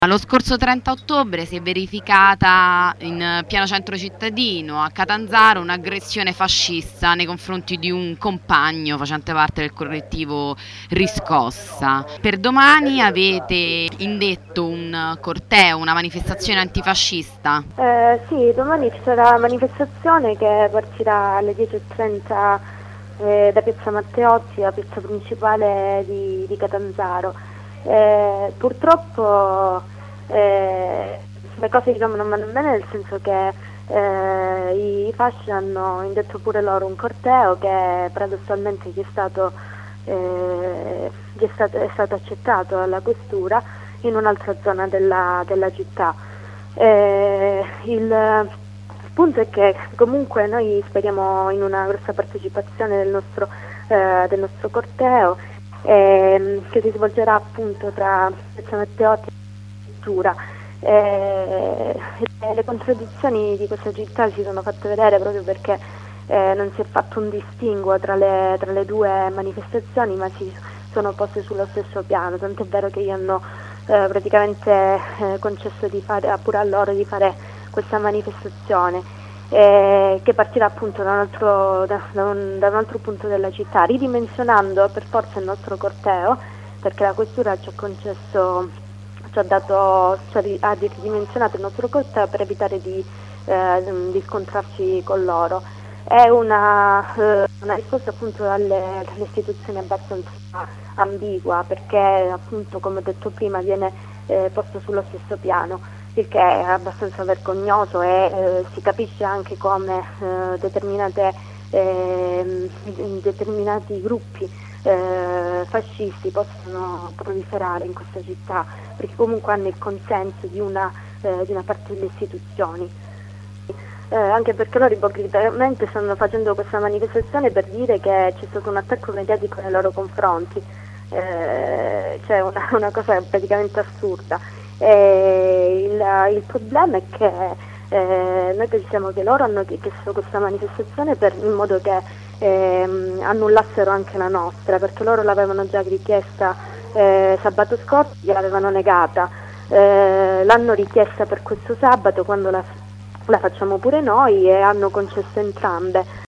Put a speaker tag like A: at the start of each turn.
A: Lo scorso 30 ottobre si è verificata in pieno centro cittadino a Catanzaro un'aggressione fascista nei confronti di un compagno facente parte del collettivo Riscossa. Per domani avete indetto un corteo, una manifestazione antifascista?
B: Sì, domani ci sarà la manifestazione che partirà alle 10:30 da Piazza Matteotti, la piazza principale di Catanzaro. Purtroppo le cose non vanno bene, nel senso che i fasci hanno indetto pure loro un corteo che paradossalmente è stato accettato dalla questura in un'altra zona della città. Il punto è che comunque noi speriamo in una grossa partecipazione del nostro corteo, che si svolgerà appunto tra Piazza Matteotti e Cultura. Le contraddizioni di questa città si sono fatte vedere proprio perché non si è fatto un distinguo tra le due manifestazioni, ma si sono poste sullo stesso piano, tant'è vero che gli hanno praticamente concesso pure a loro di fare questa manifestazione, che partirà appunto da un altro punto della città, ridimensionando per forza il nostro corteo, perché la questura ha ridimensionato il nostro corteo per evitare di scontrarci con loro. È una risposta appunto alle istituzioni abbastanza ambigua, perché appunto, come ho detto prima, viene posto sullo stesso piano, il che è abbastanza vergognoso, e si capisce anche come determinati gruppi fascisti possono proliferare in questa città, perché comunque hanno il consenso di una parte delle istituzioni. Anche perché loro ipocritamente stanno facendo questa manifestazione per dire che c'è stato un attacco mediatico nei loro confronti, cioè una cosa praticamente assurda. Il problema è che noi pensiamo che loro hanno chiesto questa manifestazione in modo che annullassero anche la nostra, perché loro l'avevano già richiesta sabato scorso, gliel'avevano negata. L'hanno richiesta per questo sabato, quando la facciamo pure noi, e hanno concesso entrambe.